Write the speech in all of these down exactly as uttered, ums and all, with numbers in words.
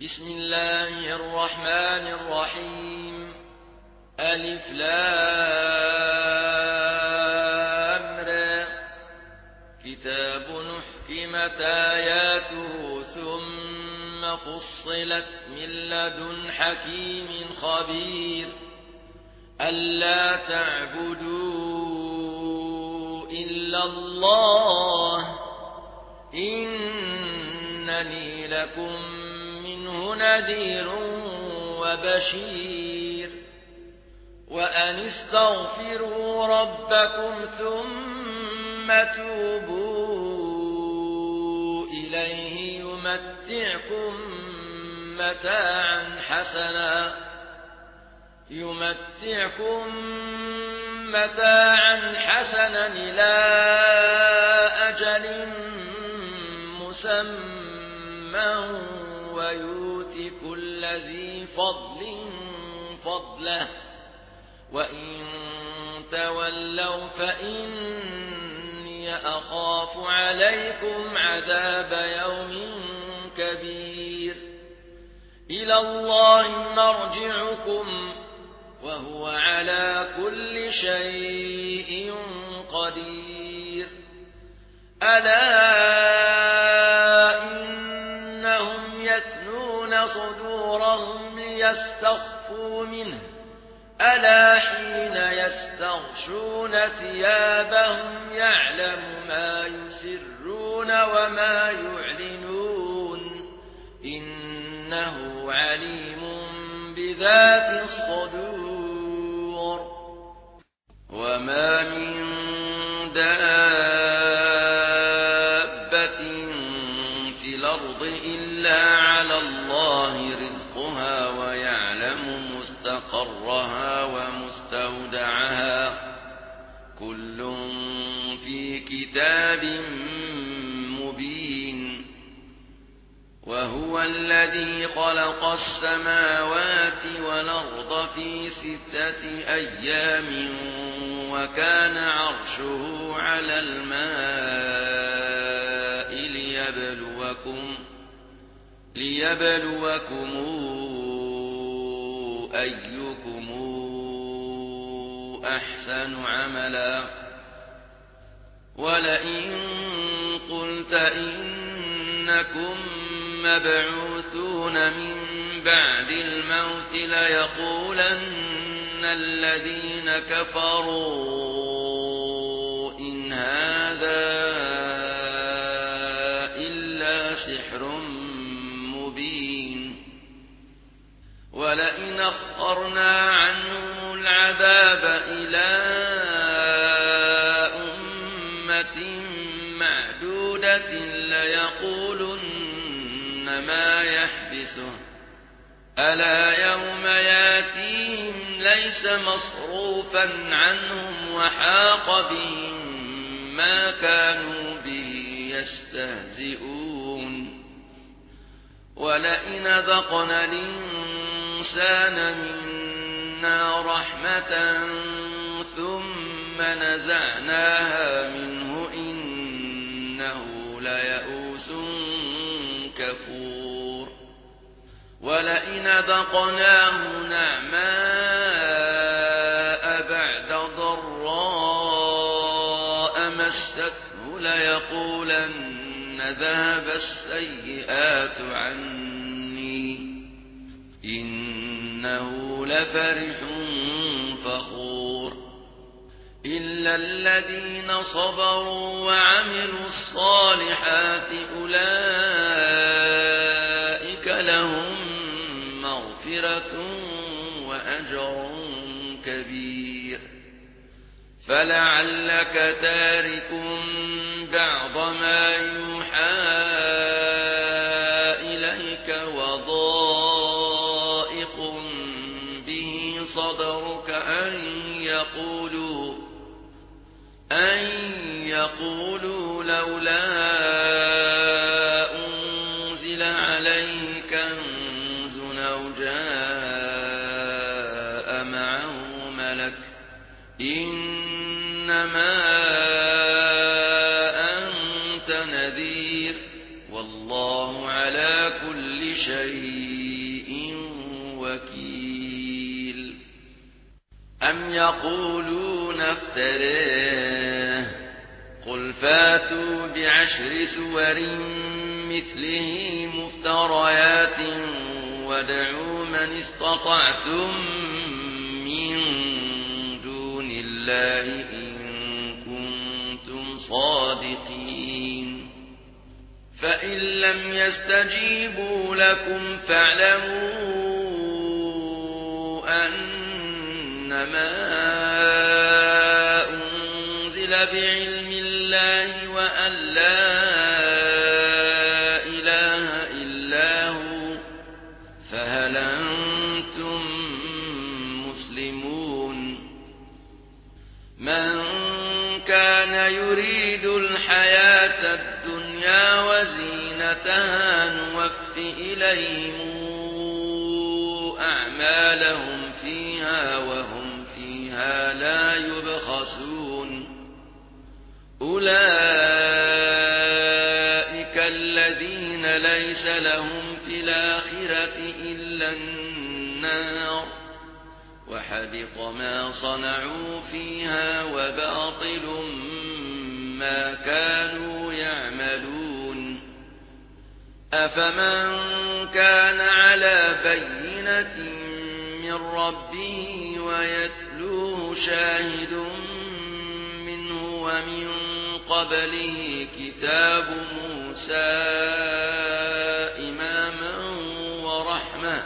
بسم الله الرحمن الرحيم. ألف لام را. كتاب أحكمت آياته ثم فصلت من لدن حكيم خبير. ألا تعبدوا إلا الله إنني لكم منه نذير وبشير. وأن استغفروا ربكم ثم توبوا إليه يمتعكم متاعا حسنا يمتعكم متاعا حسنا إلى أجل مسمى ويؤتِ كل ذي فضل فضله وإن تولوا فإني أخاف عليكم عذاب يوم كبير. إلى الله مرجعكم وهو على كل شيء قدير. ألا إنهم يثنون صدورهم ليستخفوا منه ألا حين يستغشون ثيابهم يعلم ما يسرون وما يعلنون إنه عليم بذات الصدور. وما من دابة في الأرض إلا على الله رزقها ويعلم مستقرها ومستودعها كل في كتاب مبين. وهو الذي خلق السماوات والأرض في ستة أيام وكان عرشه على الماء ليبلوكم ليبلوكم أيكم أحسن عملا. ولئن قلت إنكم مبعوثون من بعد الموت ليقولن الذين كفروا إن هذا إلا سحر مبين. ولئن أخرنا عنهم العذاب إلى أمة معدودة ليقولن ما يحبسه ألا يوم ياتيهم ليس مصروفا عنهم وحاق بهم ما كانوا به يستهزئون. ولئن ذقنا الإنسان منا رحمة ثم نزعناها منه إنه ليئوس كفور. ولئن ذقناه نعماء بعد ضراء مسته ليقولن ذهب السيئات عني إنه لفرح فخور. إلا الذين صبروا وعملوا الصالحات أولئك لهم مغفرة وأجر كبير. فلعلك تارك بعض ما يوحى إليك وضائق به صدرك أن يقولوا أن يقولوا لولا أنزل عليه كنز أو جاء معه ملك إنما أنت نذير والله على كل شيء شيء وكيل أم يقولون افتريه قل فاتوا بعشر سور مثله مفتريات وادعوا من استطعتم من دون الله إن كنتم صادقين فإن لم يستجيبوا لكم فاعلموا أنما أنزل بعلم الله وأن لا إله إلا هو فهل أنتم مسلمون من كان يريد الحياة الدنيا وزينتها نوف إليهم أعمالهم فيها وهم فيها لا يبخسون أولئك الذين ليس لهم في الآخرة إلا النار وحبط ما صنعوا فيها وباطل ما كانوا يعملون أفمن كان على بينة من ربه ويتلوه شاهد منه ومن قبله كتاب موسى إماما ورحمة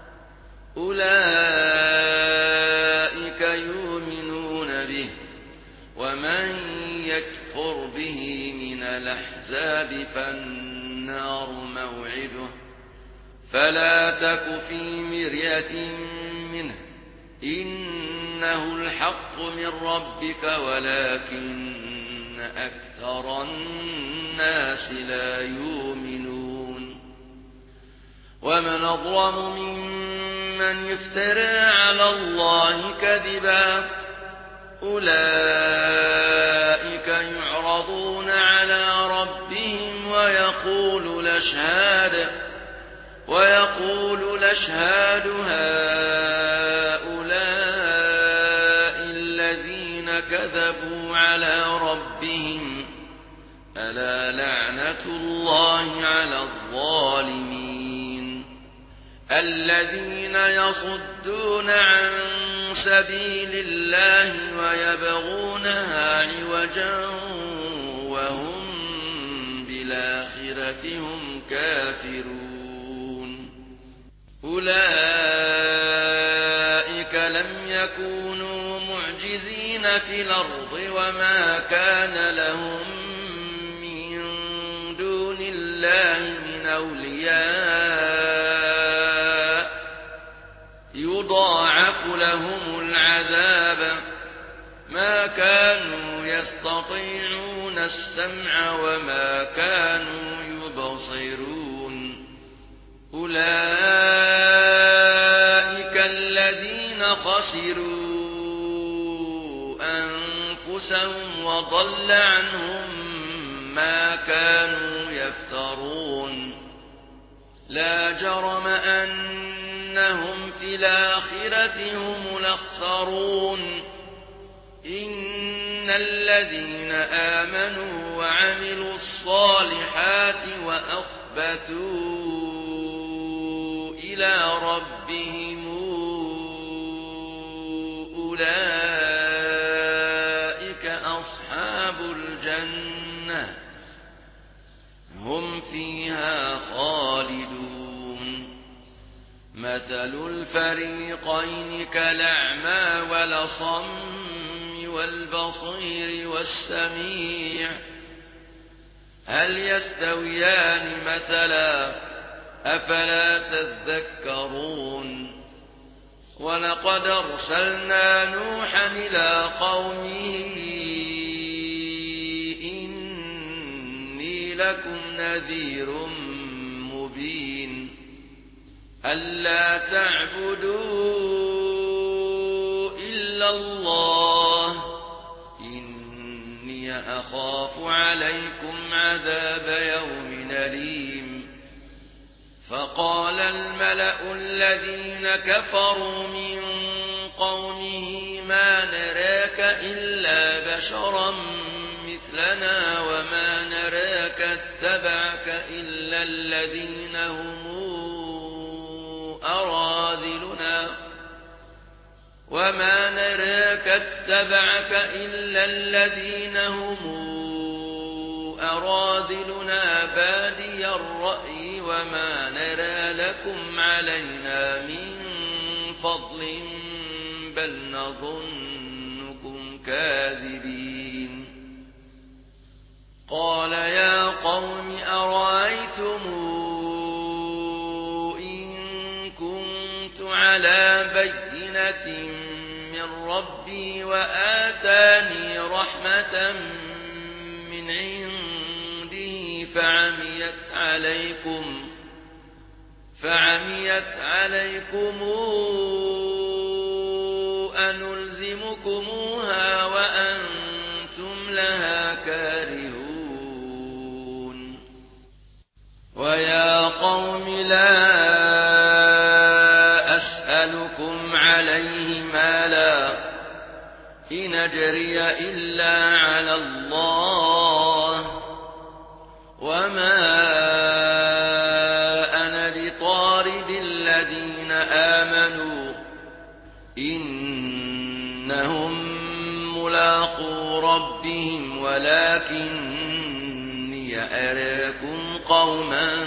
أولئك يؤمنون به ومن يكفر به من الأحزاب فالنار موعده فلا تك في مرية منه إنه الحق من ربك ولكن أكثر الناس لا يؤمنون ومن أظلم ممن يفترى على الله كذبا أولئك يعرضون على ربهم ويقول الأشهاد ويقول الأشهاد هؤلاء الذين كذبوا على ربهم ألا لعنة الله على الظالمين الذين يصدون عن سبيل الله ويبغونها عوجا وهم بالآخرة هم كافرون أولئك لم يكونوا معجزين في الأرض وما كان لهم من دون الله من أولياء يضاعف لهم العذاب ما كانوا يستطيعون السمع وما كانوا يبصرون أولئك الذين خسروا أنفسهم وضل عنهم ما كانوا يفترون لا جرم أنهم في الآخرة هم الأخسرون إن الذين آمنوا وعملوا الصالحات وأخبتوا إلى ربهم أولئك أصحاب الجنة هم فيها خالدون مثل الفريقين كالأعمى والأصم والبصير والسميع هل يستويان مثلا أفلا تذكرون ولقد أرسلنا نوحا إلى قومه إني لكم نذير مبين ألا تعبدوا إلا الله إني أخاف عليكم عذاب يوم أليم فقال وقال الملأ الذين كفروا من قومه ما نراك إلا بشرا مثلنا وما نراك اتبعك إلا الذين هم أراذلنا وما نراك اتبعك إلا الذين هم أراذلنا بادي الرأي وما نرى لكم علينا من فضل بل نظنكم كاذبين قال يا قوم أرأيتم إن كنت على بينة من ربي وآتاني رحمة من عنده فعميت عليكم فعميت عليكم أنلزمكموها وأنتم لها كارهون ويا قوم لا أسألكم عليه مالا إن أجري إلا على الله وما أنا بطارد الذين آمنوا إنهم ملاقو ربهم ولكني أراكم قوما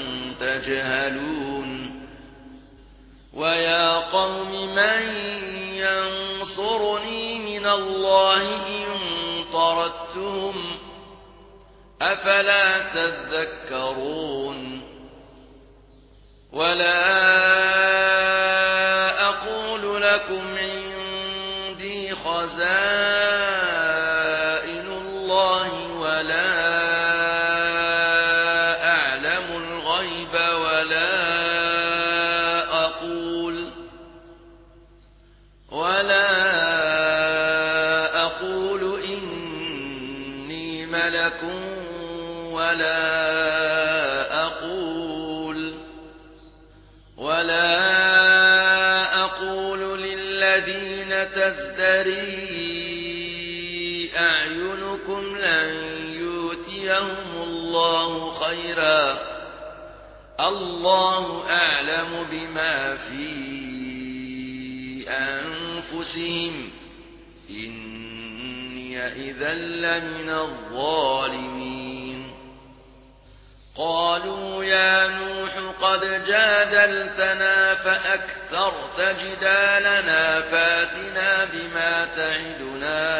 تجهلون ويا قوم من ينصرني من الله إن طردتهم أفلا تذكرون ولا أقول لكم عندي خزائن الله ولا أعلم الغيب ولا أقول ولا أقول إني ملك ولا أقول ولا أقول للذين تزدري أعينكم لن يؤتيهم الله خيرا الله أعلم بما في أنفسهم إني إذا لمن الظالمين قالوا يا نوح قد جادلتنا فأكثرت جدالنا فاتنا بما تعدنا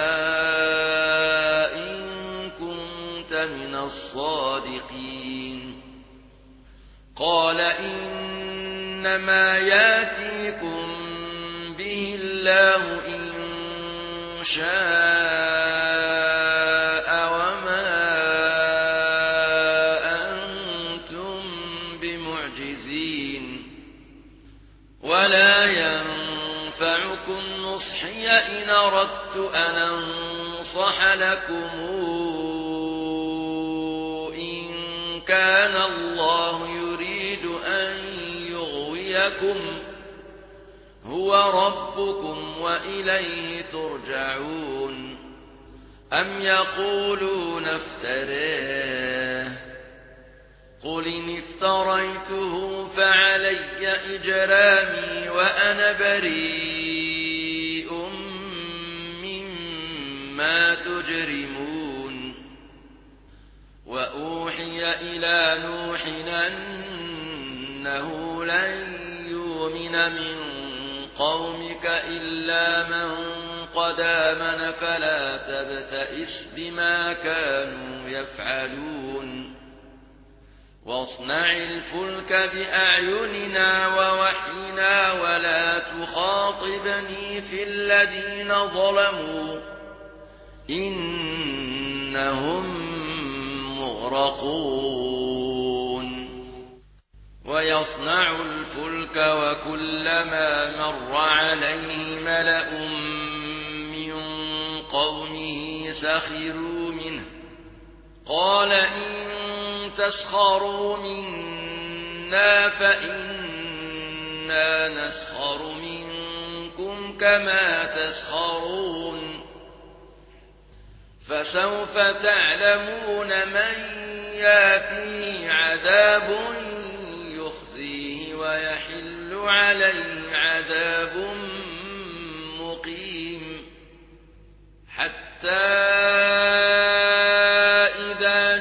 إن كنت من الصادقين قال إنما ياتيكم به الله إن شاء وما أنتم بمعجزين ولا ينفعكم نصحي إن أردت أن أنصح لكم إن كان الله يريد أن يغويكم هو ربكم وإليه ترجعون أم يقولون افتراه قل إن افتريته فعلي إجرامي وأنا بريء مما تجرمون وأوحي إلى نوح أنه لن يؤمن من قومك إلا من قد آمن فلا تبتئس بما كانوا يفعلون واصنع الفلك بأعيننا ووحينا ولا تخاطبني في الذين ظلموا إنهم مغرقون ويصنع الفلك وكلما مر عليه ملأ من قومه سخروا منه قال إن تسخروا منا منا فإنا نسخر منكم كما تسخرون فسوف تعلمون من ياتيه عذاب يخزيه ويحل عليه عذاب مقيم حتى إذا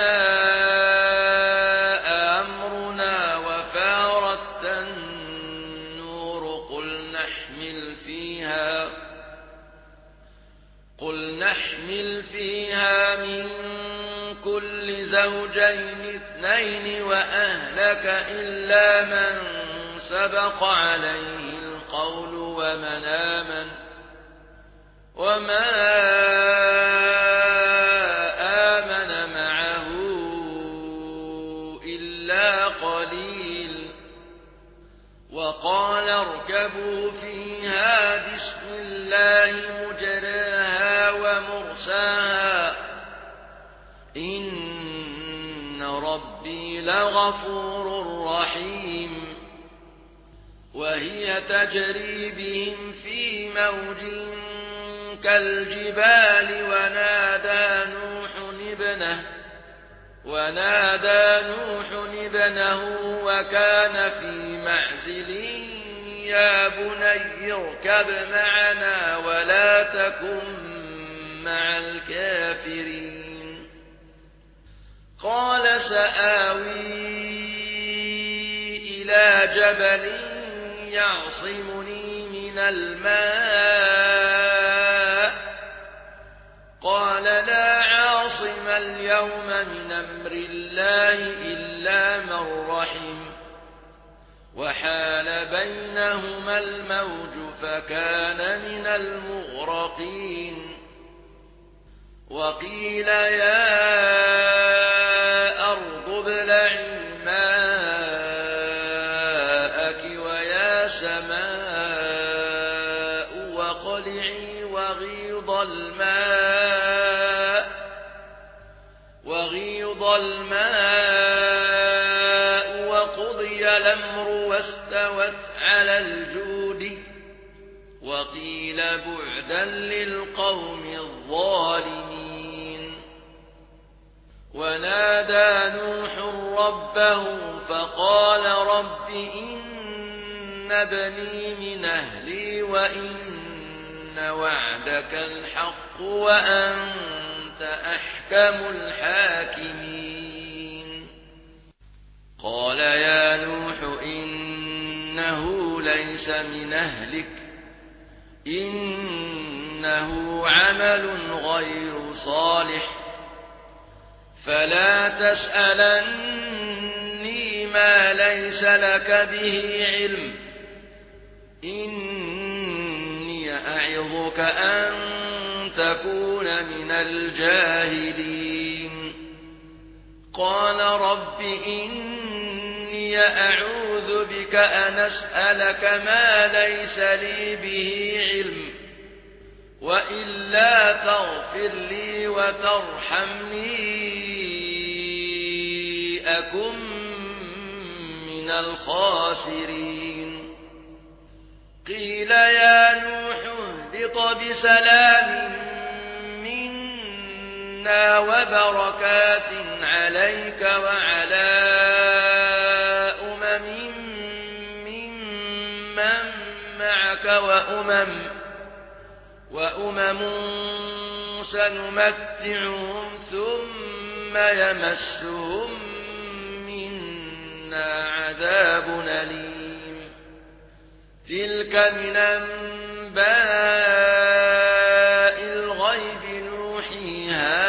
جاء أمرنا وفارت النور قل نحمل فيها قل نحمل فيها من كل زوجين اثنين وأهلك إلا من سبق عليه القول ومن آمن وما آمن معه إلا قليل وقال اركبوا فيها بسم الله مجراها ومرساها إن ربي لغفور رحيم وهي تجري بهم في موج كالجبال ونادى نوح ابنه ونادى نوح ابنه وكان في معزل يا بني اركب معنا ولا تكن مع الكافرين قال سآوي إلى جبل يعصمني من الماء قال لا عاصم اليوم من أمر الله إلا من رحم وحال بينهما الموج فكان من المغرقين وقيل يا أرض ابلعي ماءك ويا سماء واقلعي وغيض الماء وغيض الماء وقضي الأمر واستوت على الجود وقيل بعدا للقوم الظالمين ونادى نوح ربه فقال رب إن ابني من أهلي وإن وعدك الحق وأنت أحكم الحاكمين قال يا نوح إنه ليس من أهلك إنه عمل غير صالح فلا تسألني ما ليس لك به علم إني أعظك أن تكون من الجاهلين قال رب إني أعوذ بك أن أسألك ما ليس لي به علم وإلا تغفر لي وترحمني أكن من الخاسرين قيل يا نوح اهبط بسلام منا وبركات عليك وعلى أمم ممن معك وأمم وأمم سنمتعهم ثم يمسهم منا عذاب أليم تلك من أنباء الغيب نوحيها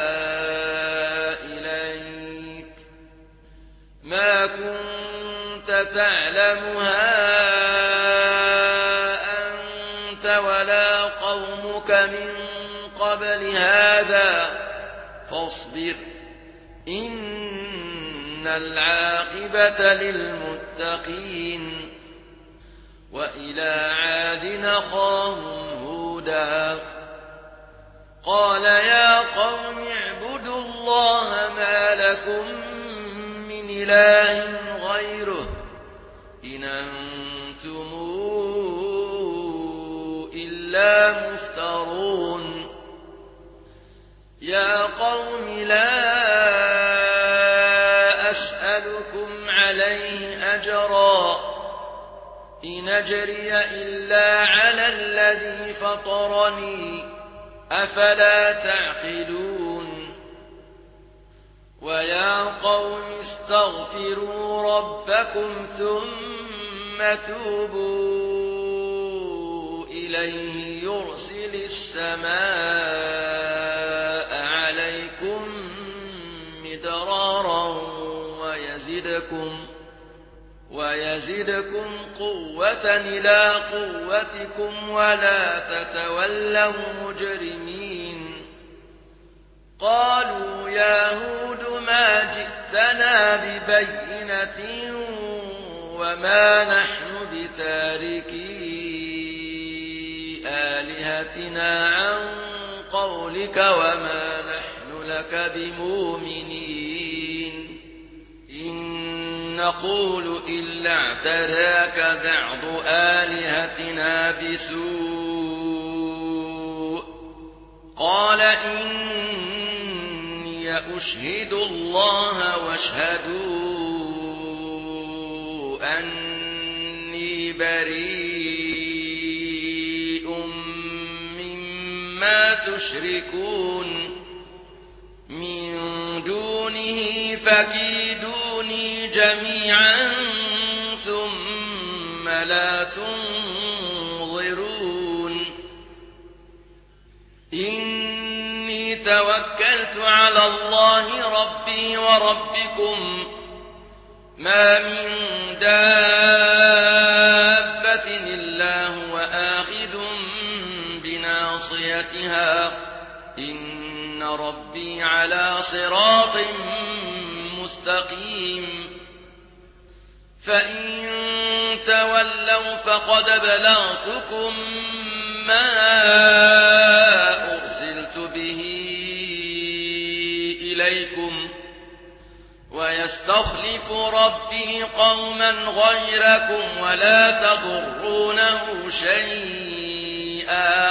إليك ما كنت تعلمها أنت ولا قومك من قبل هذا فاصبر إن العاقبة للمتقين وإلى عاد أخاهم هودا قال يا قوم اعبدوا الله ما لكم من إله غيره إن أنتم إلا مفترون يا قوم لا أسألكم عليه أجرا إن أجري إلا على الذي فطرني أفلا تعقلون ويا قوم استغفروا ربكم ثم توبوا إليه يرسل السماء عليكم مدرارا ويزدكم ويزدكم قوة إلى قوتكم ولا تتولوا مجرمين قالوا يا هود ما جئتنا ببينة وما نحن بتاركي آلهتنا عن قولك وما نحن لك بمؤمنين إن نقول إلا اعتراك بعض آلهتنا بسوء قال إني أشهد الله واشهدوا أني بريء مما تشركون من دونه فكيدوني جميعا ثم لا تنظرون إني توكلت على الله ربي وربكم ما من دابة إلا هو آخذ بناصيتها إن ربي على صراط مستقيم فإن تولوا فقد بلغتكم ما أرسلت به إليكم ويستخلف ربي قوما غيركم ولا تضرونه شيئا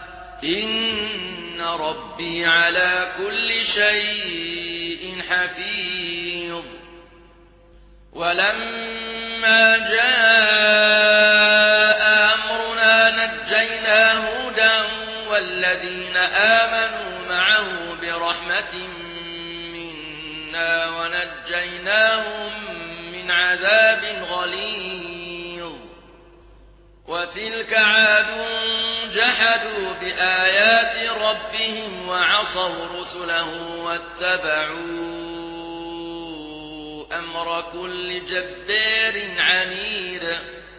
إن ربي على كل شيء حفيظ ولما جاء أمرنا نجينا هودا والذين آمنوا معه برحمة منا ونجيناهم من عذاب غليظ وتلك عاد جحدوا بآيات ربهم وعصوا رسله واتبعوا أمر كل جبار عنيد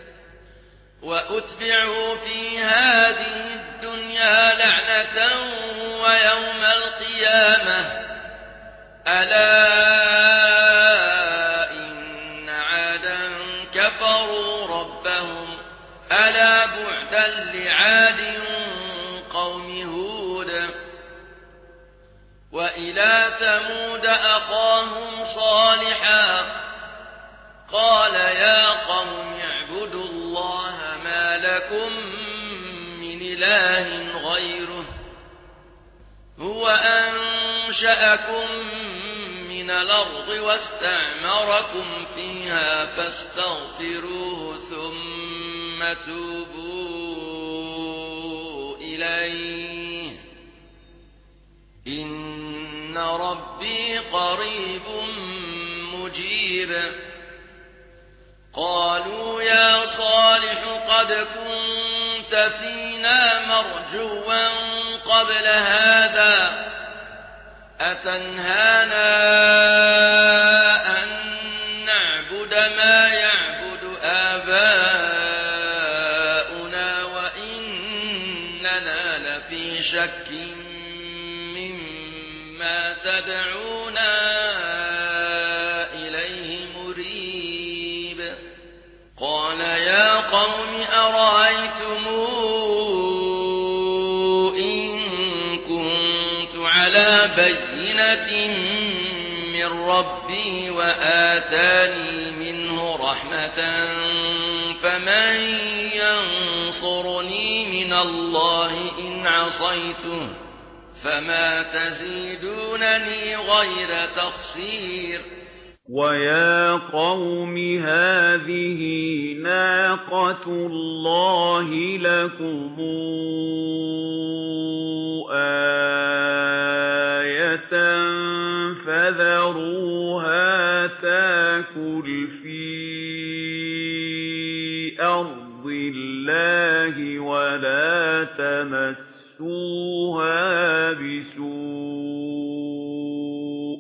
وأتبعوا في هذه الدنيا لعنة ويوم القيامة ألا إن عادا كفروا ربهم ألا بعدا لعاد قوم هود وإلى ثمود أخاهم صالحا قال يا قوم اعبدوا الله ما لكم من إله غيره هو أنشأكم من الأرض واستعمركم فيها فاستغفروه ثم توبوا إليه إن ربي قريب مجيب قالوا يا صالح قد كنت فينا مرجوا قبل هذا أتنهانا أن نعبد ما يعبد آباؤنا وإننا لفي شك مما تدعونا إليه مريب قال يا قوم أرأيتم إن كنت على بينة من ربي وآتاني منه رحمة فمن ينصرني من الله إن عصيته فما تزيدونني غير تخسير ويا قوم هذه ناقة الله لكم آية فذروها تاكل في أرض الله ولا تمسوها بسوء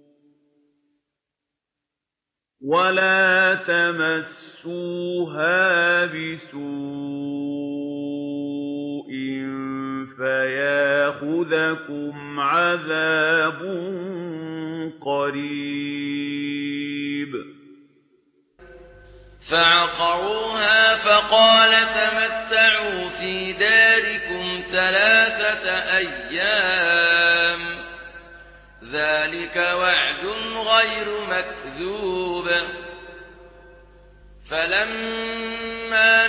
ولا تمسوها بسوء فياخذكم عذاب قريب فعقروها فقال تمتعوا في داركم ثلاثة أيام ذلك وعد غير مكذوب فلما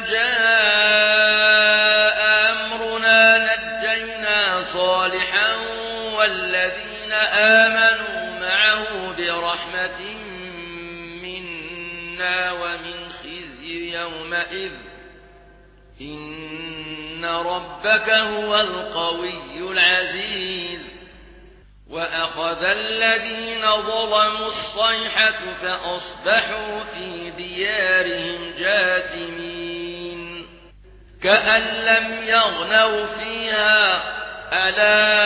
جاء أمرنا نجينا صالحا والذين آمنوا معه برحمة منا ومن خزي يومئذ إن ربك هو القوي العزيز وأخذ الذين ظلموا الصيحة فأصبحوا في ديارهم جاثمين كأن لم يغنوا فيها ألا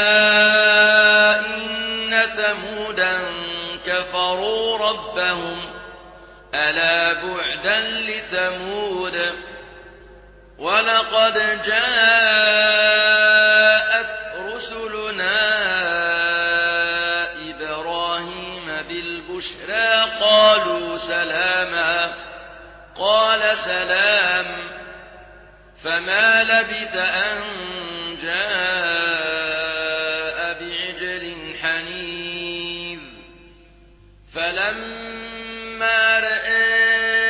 إن ثمودا كفروا ربهم ألا بعدا لثمود ولقد جاءت رسلنا بالبشرى قالوا سلاما قال سلام فما لبث أن جاء بعجل حنيذ فلما رأى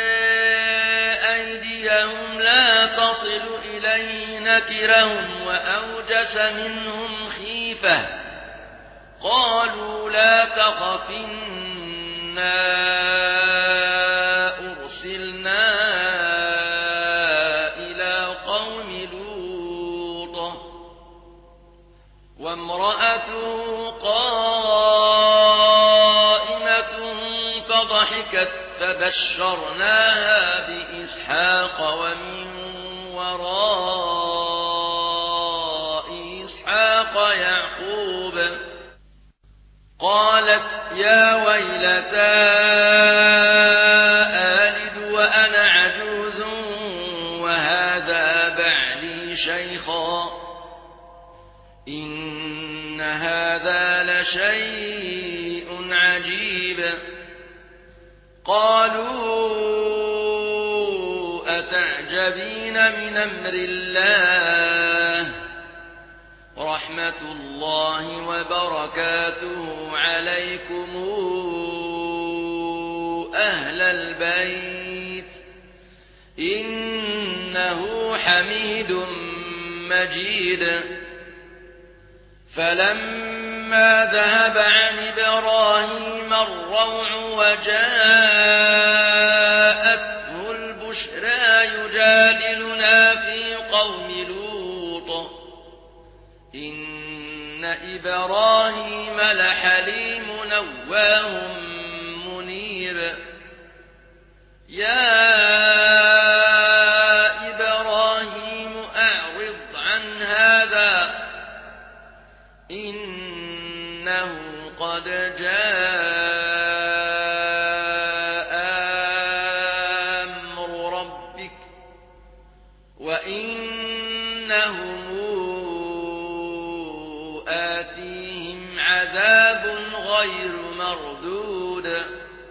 أيديهم لا تصل إليه نكرهم وأوجس منهم خيفة قالوا لا تخف إنا أرسلنا إلى قوم لوط وامرأته قائمة فضحكت فبشرناها بإسحاق ومن وراء إسحاق يعقوب قالت يا ويلتى آلد وأنا عجوز وهذا بعلي شيخا إن هذا لشيء عجيب قالوا أتعجبين من أمر الله رحمة الله وبركاته عليكم أهل البيت إنه حميد مجيد فلما ذهب عن إبراهيم الروع وجاءته البشرى يجادلنا في قوم لوط إن إبراهيم لحليم نواه منيب يا إبراهيم أعرض عن هذا إنه قد جاء أمر ربك وإنهم آتيهم عذاب غير مردود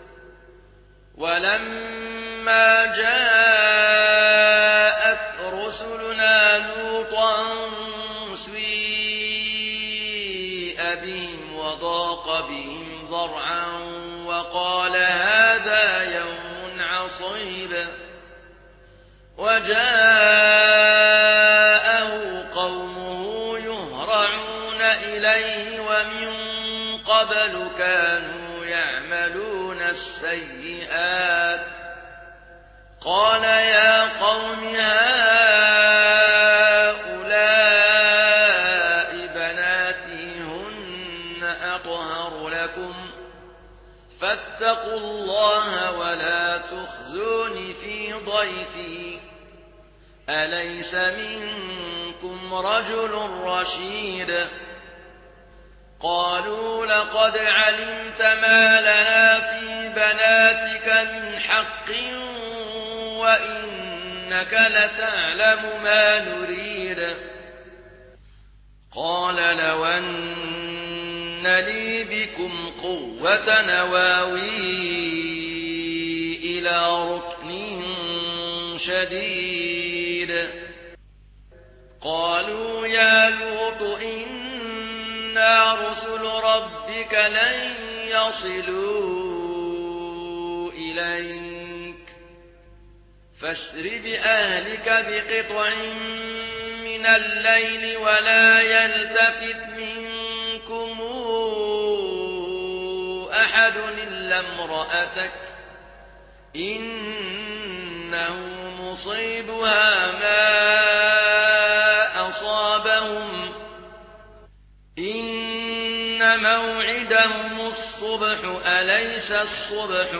ولما جاءت رسلنا لوطا سيء بهم وضاق بهم ذرعا وقال هذا يوم عصيب وجاءه قومه يهرعون إليه ومن قبل كانوا يعملون السيئات قال يا قوم هؤلاء بناتي هن أطهر لكم فاتقوا الله ولا تخزوني في ضيفي أليس منكم رجل رشيد قالوا لقد علمت ما لنا في بناتك من حق وإنك لتعلم ما نريد قال لو أن لي بكم قوة نواوي إلى ركن شديد قالوا يا لوط إنا رسل ربك لن يصلوا إليك فاسر بأهلك بقطع من الليل ولا يلتفت منكم أحد إلا امرأتك إنه مصيبها ما أصابهم إن موعدهم الصبح أليس الصبح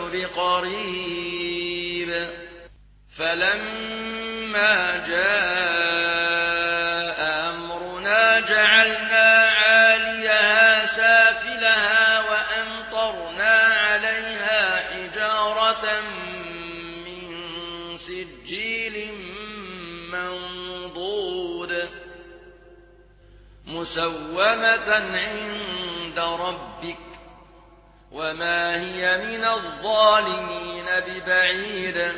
بقريب فلما جاء أمرنا جعلنا عاليها سافلها وأمطرنا عليها حجارة من سجيل منضود مسومة عند ربك وما هي من الظالمين ببعيد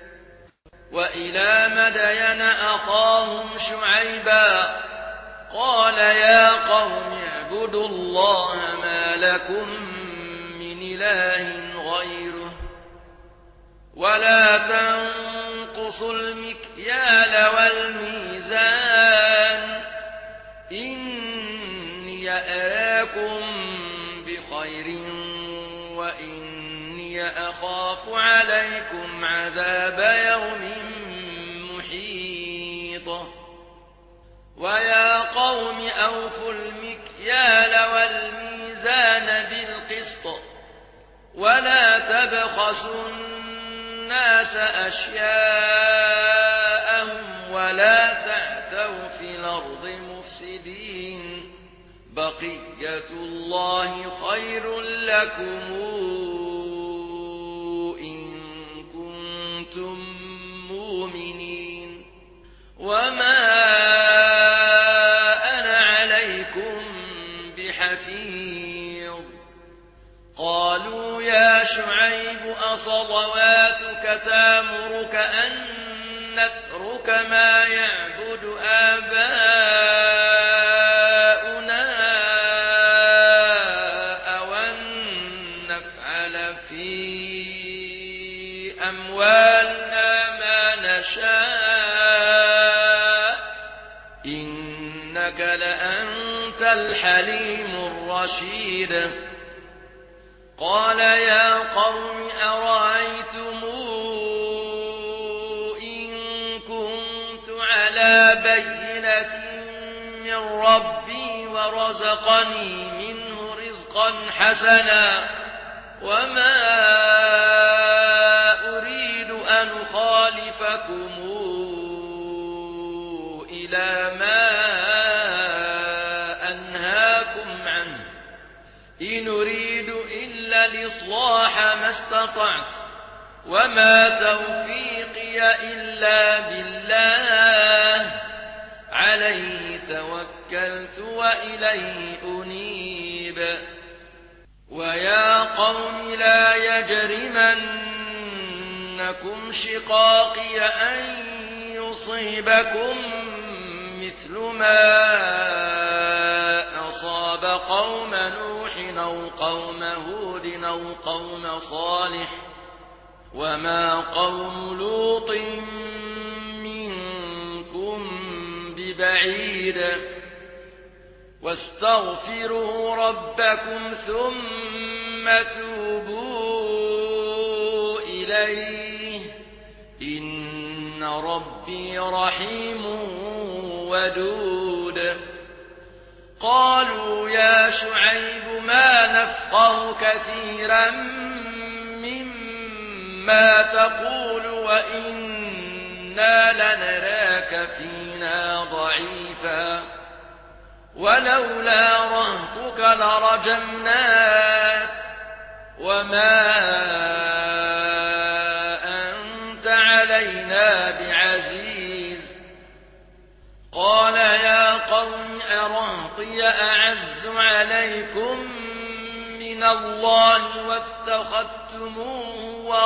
وإلى مدين أخاهم شعيبا قال يا قوم اعبدوا الله ما لكم من إله غيره ولا تنقصوا المكيال والميزان إني أراكم بخير وإني أخاف عليكم عذاب يوم محيط ويا قوم أوفوا المكيال والميزان بالقسط ولا تبخسوا الناس أشياءهم ولا تعثوا في الأرض مفسدين بقية الله خير لكم إن كنتم مؤمنين وما أنا عليكم بحفيظ قالوا يا شعيب أصلواتك تأمرك أن نترك ما يعبد آباؤنا أو أن نفعل في أموالنا ما نشاء إنك لأنت الحليم الرشيد قال يا قوم أرأيتم إن كنت على بينة من ربي ورزقني منه رزقا حسنا وما أريد أن أخالفكم إلى ما أنهاكم عنه إن أريد إلا الإصلاح ما استطعت وما توفيقي إلا بالله عليه توكلت وإليه أنيب ويا قوم لا يجرمنكم شقاقي أن يصيبكم مثل ما أصاب قوم نوح أو قوم هود أو قوم صالح وما قوم لوط ببعيد واستغفروا ربكم ثم توبوا إليه إن ربي رحيم ودود قالوا يا شعيب ما نفقه كثيرا مما تقول وإنا لنراك فينا ضعيفا ولولا رهطك لرجمناك وما أنت علينا بعزيز قال يا قوم أرهطي أعز عليكم من الله واتخذتموه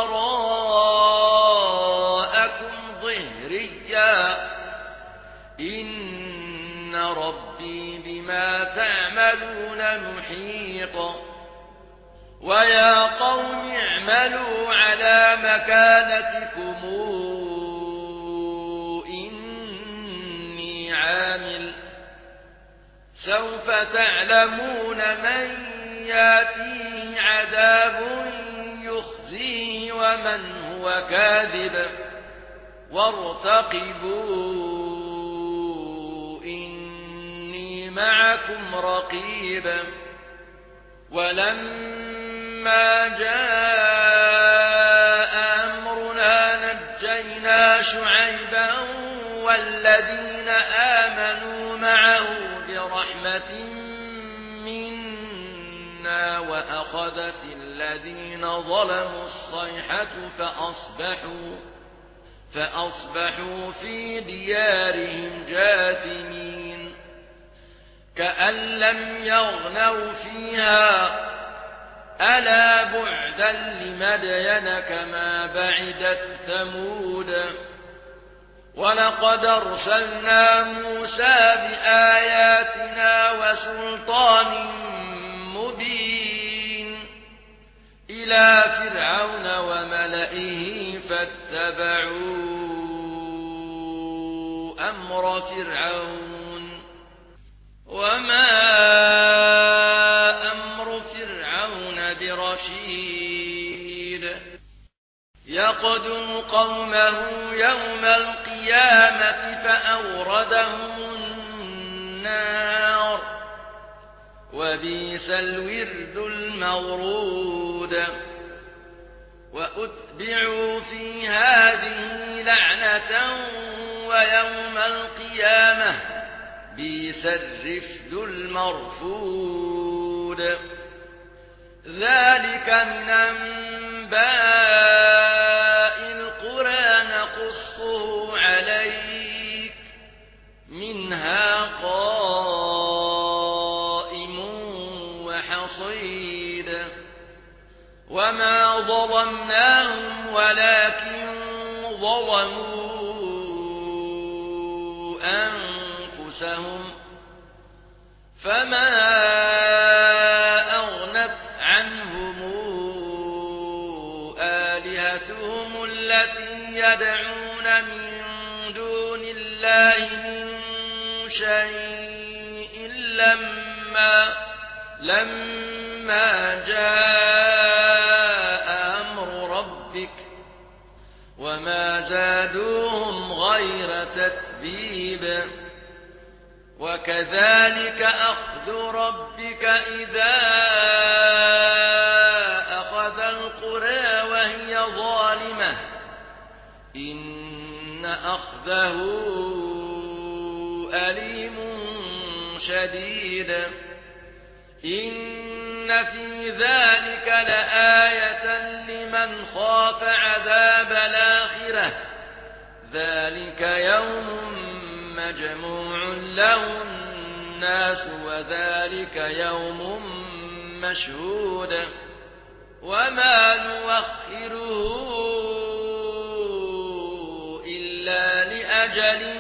وراءكم ظهريا إن ربي بما تعملون محيط ويا قوم اعملوا على مكانتكم إني عامل سوف تعلمون من ياتيه عذاب يخزيه ومن هو كاذب وارتقبوا إني معكم رقيب ولما جاء أمرنا نجينا شعيبا والذين آمنوا معه برحمة منا وأخذت الذين ظلموا الصيحة فأصبحوا فأصبحوا في ديارهم جاثمين كأن لم يغنوا فيها ألا بعدا لمدين كما بعدت ثمود ولقد أرسلنا موسى بآياتنا وسلطان مبين إلى فرعون وملئه فاتبعوا أمر فرعون وما أمر فرعون برشيد يقدم قومه يوم القيامة فأوردهم النار وبئس الورد المورود وأتبعوا في هذه لعنة ويوم القيامة بئس الرفد المرفود ذلك من أنباء القرى نقصه عليك منها قائم وحصيد وما ظلمناهم ولكن ظلموا أنفسهم فما أغنت عنهم آلهتهم التي يدعون من دون الله من شيء لما لما جاء أمر ربك وما زادوهم غير تتبيب وكذلك أخذ ربك إذا أخذ القرى وهي ظالمة إن أخذه أليم شديد إن في ذلك لآية لمن خاف عذاب الآخرة ذلك يوم مجموع له الناس وذلك يوم مشهود وما نوخره إلا لأجل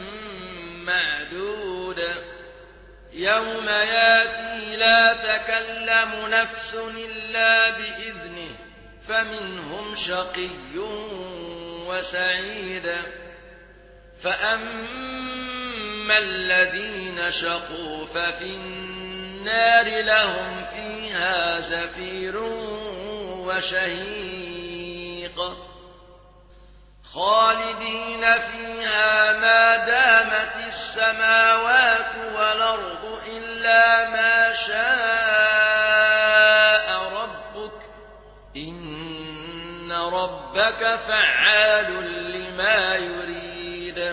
معدود يوم ياتي لا تكلم نفس إلا بإذنه فمنهم شقي وسعيد فأما وأما الذين شقوا ففي النار لهم فيها زفير وشهيق خالدين فيها ما دامت السماوات والأرض إلا ما شاء ربك إن ربك فعال لما يريد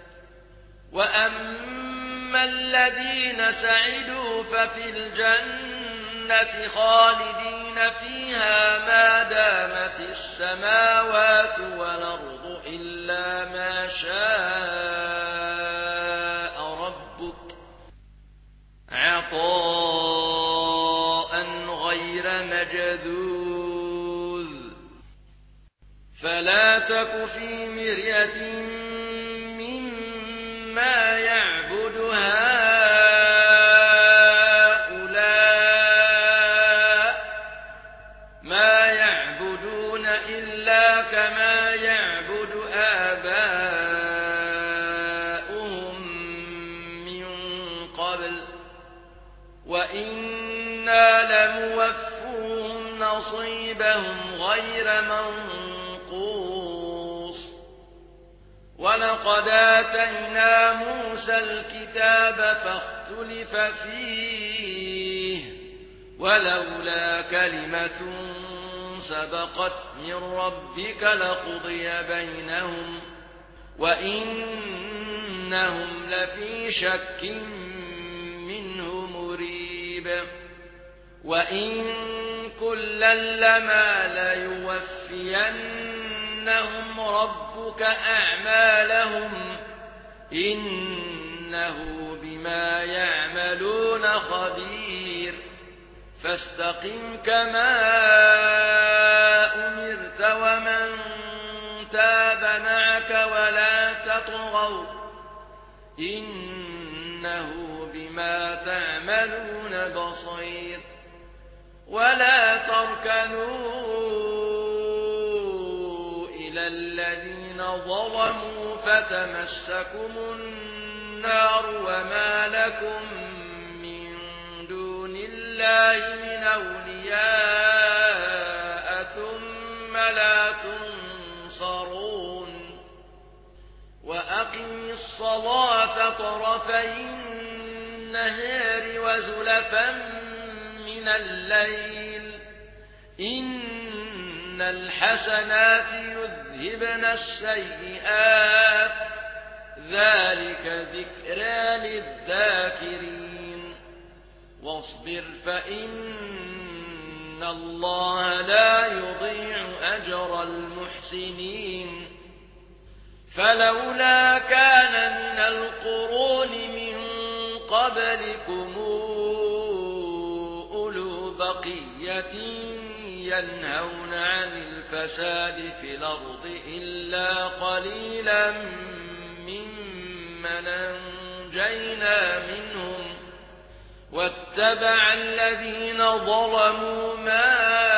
وأما الذين سعدوا ففي الجنة خالدين فيها ما دامت السماوات والأرض إلا ما شاء ربك عطاء غير مجذوذ فلا تك في مرية مما يعبد هؤلاء ما يعبدون إلا كما يعبد آباؤهم من قبل وإنا لموفوهم نصيبهم غير منقوص ولقد آتينا موسى الكتاب فاختلف فيه ولولا كلمة سبقت من ربك لقضي بينهم وإنهم لفي شك منه مريب وإن كلا لما ليوفينهم ربك أعمالهم إنه بما يعملون خبير فاستقم كما أمرت ومن تاب معك ولا تطغوا إنه بما تعملون بصير ولا تركنوا إلى الذين ظلموا فتمسكم النار وما لكم من دون الله من أولياء ثم لا تنصرون وأقم الصلاة طرفي النهار وزلفا من الليل إن الحسنات يذهبن السيئات ذلك ذكرى للذاكرين واصبر فإن الله لا يضيع أجر المحسنين فلولا كان من القرون من قبلكم أولو بقية ينهون عن الفساد في الأرض إلا قليلا ممن أنجينا منهم واتبع الذين ظلموا ما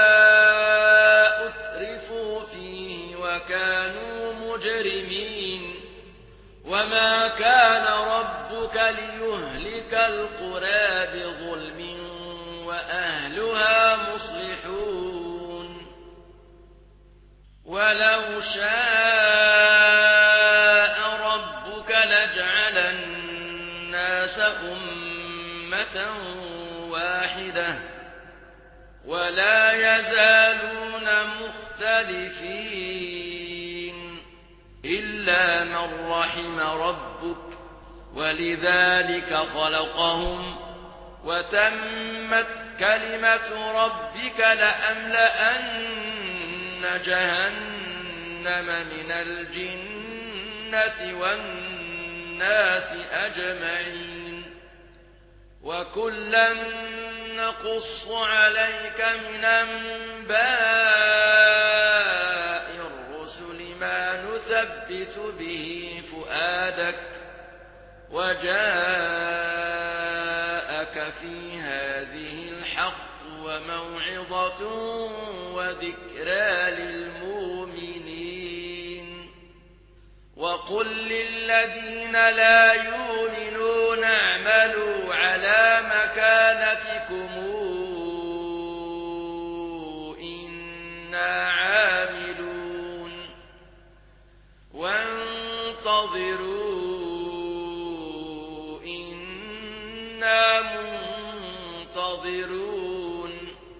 أترفوا فيه وكانوا مجرمين وما كان ربك ليهلك القرى بظلم وأهلها مصلحون ولو شاء ربك لجعل الناس أمة واحدة ولا يزالون مختلفين إلا من رحم ربك ولذلك خلقهم وتمت كلمة ربك لأملأن جهنم من الجنة والناس أجمعين وكلا نقص عليك من أنباء الرسل ما نثبت به فؤادك وجاءك في هذه الحق وموعظة وذكرى للمؤمنين وقل للذين لا يؤمنون اعملوا على مكانتكم إنا عاملون وانتظروا إنا منتظرون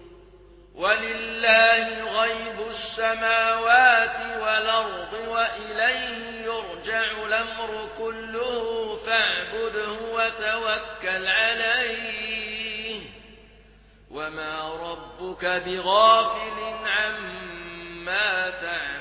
ولله غيب السماوات والأرض وإليه يرجع الأمر كله فاعبده وتوكل عليه وما ربك بغافل عما تعملون